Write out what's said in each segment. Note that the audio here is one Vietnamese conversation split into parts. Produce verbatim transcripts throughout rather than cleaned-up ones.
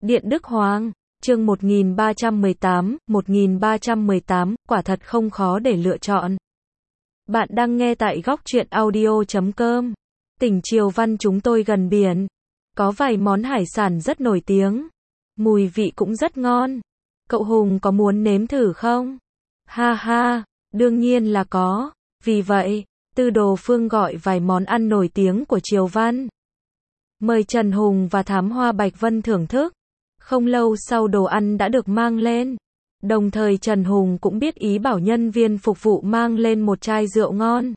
Điện Đức Hoàng, chương một nghìn ba trăm mười tám, một nghìn ba trăm mười tám, quả thật không khó để lựa chọn. Bạn đang nghe tại góc truyện audio chấm com. Tỉnh Triều Văn chúng tôi gần biển. Có vài món hải sản rất nổi tiếng. Mùi vị cũng rất ngon. Cậu Hùng có muốn nếm thử không? Ha ha, đương nhiên là có. Vì vậy, Tư Đồ Phương gọi vài món ăn nổi tiếng của Triều Văn. Mời Trần Hùng và Thám Hoa Bạch Vân thưởng thức. Không lâu sau đồ ăn đã được mang lên. Đồng thời Trần Hùng cũng biết ý bảo nhân viên phục vụ mang lên một chai rượu ngon.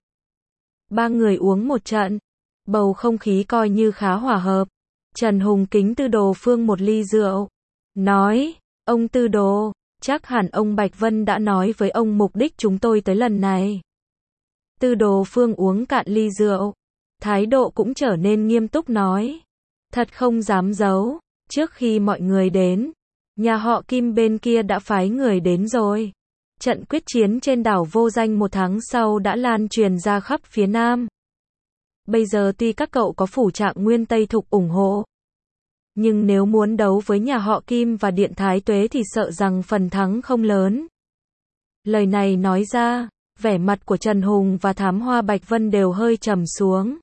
Ba người uống một trận. Bầu không khí coi như khá hòa hợp. Trần Hùng kính Tư Đồ Phương một ly rượu. Nói, ông Tư Đồ, chắc hẳn ông Bạch Vân đã nói với ông mục đích chúng tôi tới lần này. Tư Đồ Phương uống cạn ly rượu. Thái độ cũng trở nên nghiêm túc nói. Thật không dám giấu. Trước khi mọi người đến, nhà họ Kim bên kia đã phái người đến rồi. Trận quyết chiến trên đảo Vô Danh một tháng sau đã lan truyền ra khắp phía Nam. Bây giờ tuy các cậu có phủ trạng Nguyên Tây Thục ủng hộ, nhưng nếu muốn đấu với nhà họ Kim và Điện Thái Tuế thì sợ rằng phần thắng không lớn. Lời này nói ra, vẻ mặt của Trần Hùng và Thám Hoa Bạch Vân đều hơi trầm xuống.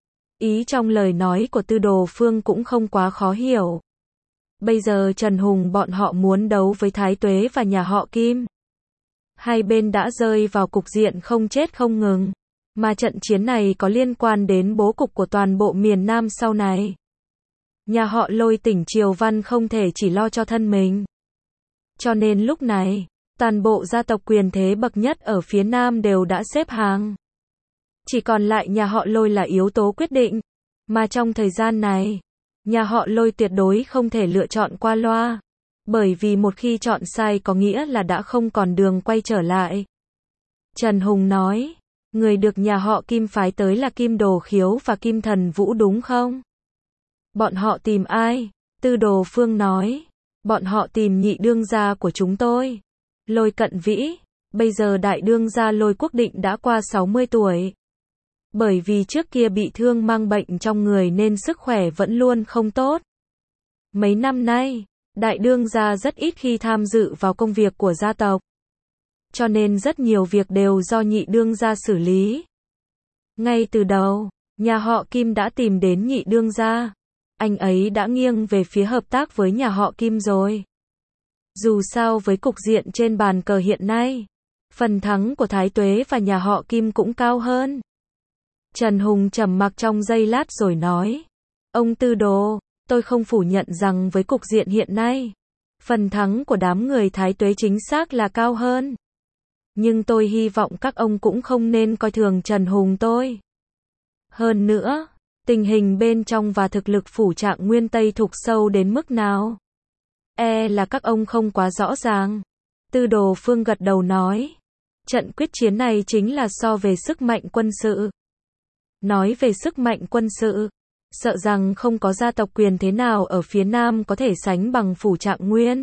Ý trong lời nói của Tư Đồ Phương cũng không quá khó hiểu. Bây giờ Trần Hùng bọn họ muốn đấu với Thái Tuế và nhà họ Kim. Hai bên đã rơi vào cục diện không chết không ngừng. Mà trận chiến này có liên quan đến bố cục của toàn bộ miền Nam sau này. Nhà họ Lôi tỉnh Triều Văn không thể chỉ lo cho thân mình. Cho nên lúc này, toàn bộ gia tộc quyền thế bậc nhất ở phía Nam đều đã xếp hàng. Chỉ còn lại nhà họ Lôi là yếu tố quyết định. Mà trong thời gian này, nhà họ Lôi tuyệt đối không thể lựa chọn qua loa. Bởi vì một khi chọn sai có nghĩa là đã không còn đường quay trở lại. Trần Hùng nói, người được nhà họ Kim phái tới là Kim Đồ Khiếu và Kim Thần Vũ đúng không? Bọn họ tìm ai? Tư Đồ Phương nói, bọn họ tìm nhị đương gia của chúng tôi. Lôi Cận Vĩ, bây giờ đại đương gia Lôi Quốc Định đã qua sáu mươi tuổi. Bởi vì trước kia bị thương mang bệnh trong người nên sức khỏe vẫn luôn không tốt. Mấy năm nay, đại đương gia rất ít khi tham dự vào công việc của gia tộc. Cho nên rất nhiều việc đều do nhị đương gia xử lý. Ngay từ đầu, nhà họ Kim đã tìm đến nhị đương gia. Anh ấy đã nghiêng về phía hợp tác với nhà họ Kim rồi. Dù sao với cục diện trên bàn cờ hiện nay, phần thắng của Thái Tuế và nhà họ Kim cũng cao hơn. Trần Hùng trầm mặc trong giây lát rồi nói, ông Tư Đồ, tôi không phủ nhận rằng với cục diện hiện nay, phần thắng của đám người Thái Tuế chính xác là cao hơn. Nhưng tôi hy vọng các ông cũng không nên coi thường Trần Hùng tôi. Hơn nữa, tình hình bên trong và thực lực phủ trạng Nguyên Tây Thục sâu đến mức nào? E là các ông không quá rõ ràng. Tư Đồ Phương gật đầu nói, trận quyết chiến này chính là so về sức mạnh quân sự. Nói về sức mạnh quân sự, sợ rằng không có gia tộc quyền thế nào ở phía Nam có thể sánh bằng phủ trạng Nguyên.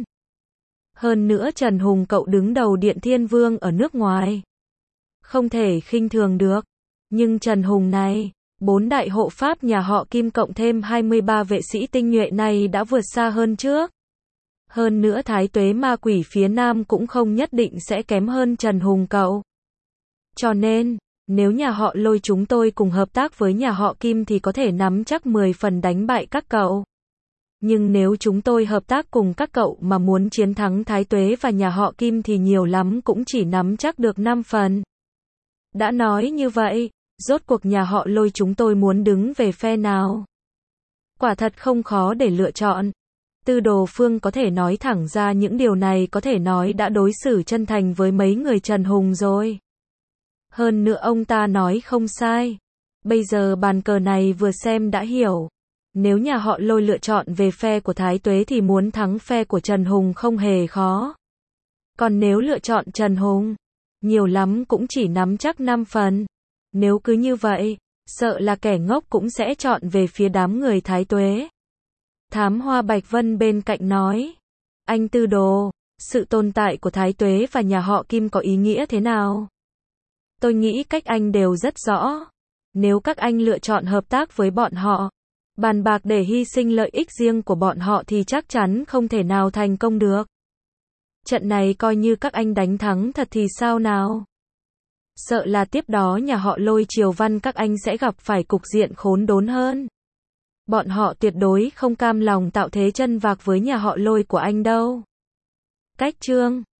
Hơn nữa Trần Hùng cậu đứng đầu Điện Thiên Vương ở nước ngoài. Không thể khinh thường được. Nhưng Trần Hùng này, bốn đại hộ pháp nhà họ Kim cộng thêm hai mươi ba vệ sĩ tinh nhuệ này đã vượt xa hơn trước. Hơn nữa Thái Tuế ma quỷ phía Nam cũng không nhất định sẽ kém hơn Trần Hùng cậu. Cho nên, nếu nhà họ Lôi chúng tôi cùng hợp tác với nhà họ Kim thì có thể nắm chắc mười phần đánh bại các cậu. Nhưng nếu chúng tôi hợp tác cùng các cậu mà muốn chiến thắng Thái Tuế và nhà họ Kim thì nhiều lắm cũng chỉ nắm chắc được năm phần. Đã nói như vậy, rốt cuộc nhà họ Lôi chúng tôi muốn đứng về phe nào? Quả thật không khó để lựa chọn. Tư Đồ Phương có thể nói thẳng ra những điều này, có thể nói đã đối xử chân thành với mấy người Trần Hùng rồi. Hơn nữa ông ta nói không sai. Bây giờ bàn cờ này vừa xem đã hiểu. Nếu nhà họ Lôi lựa chọn về phe của Thái Tuế thì muốn thắng phe của Trần Hùng không hề khó. Còn nếu lựa chọn Trần Hùng, nhiều lắm cũng chỉ nắm chắc năm phần. Nếu cứ như vậy, sợ là kẻ ngốc cũng sẽ chọn về phía đám người Thái Tuế. Thám Hoa Bạch Vân bên cạnh nói, anh Tư Đồ, sự tồn tại của Thái Tuế và nhà họ Kim có ý nghĩa thế nào? Tôi nghĩ cách anh đều rất rõ. Nếu các anh lựa chọn hợp tác với bọn họ, Bàn bạc để hy sinh lợi ích riêng của bọn họ thì chắc chắn không thể nào thành công được. Trận này coi như các anh đánh thắng thật thì sao nào? Sợ là tiếp đó nhà họ Lôi Triều Văn các anh sẽ gặp phải cục diện khốn đốn hơn. Bọn họ tuyệt đối không cam lòng tạo thế chân vạc với nhà họ Lôi của anh đâu. Cách chương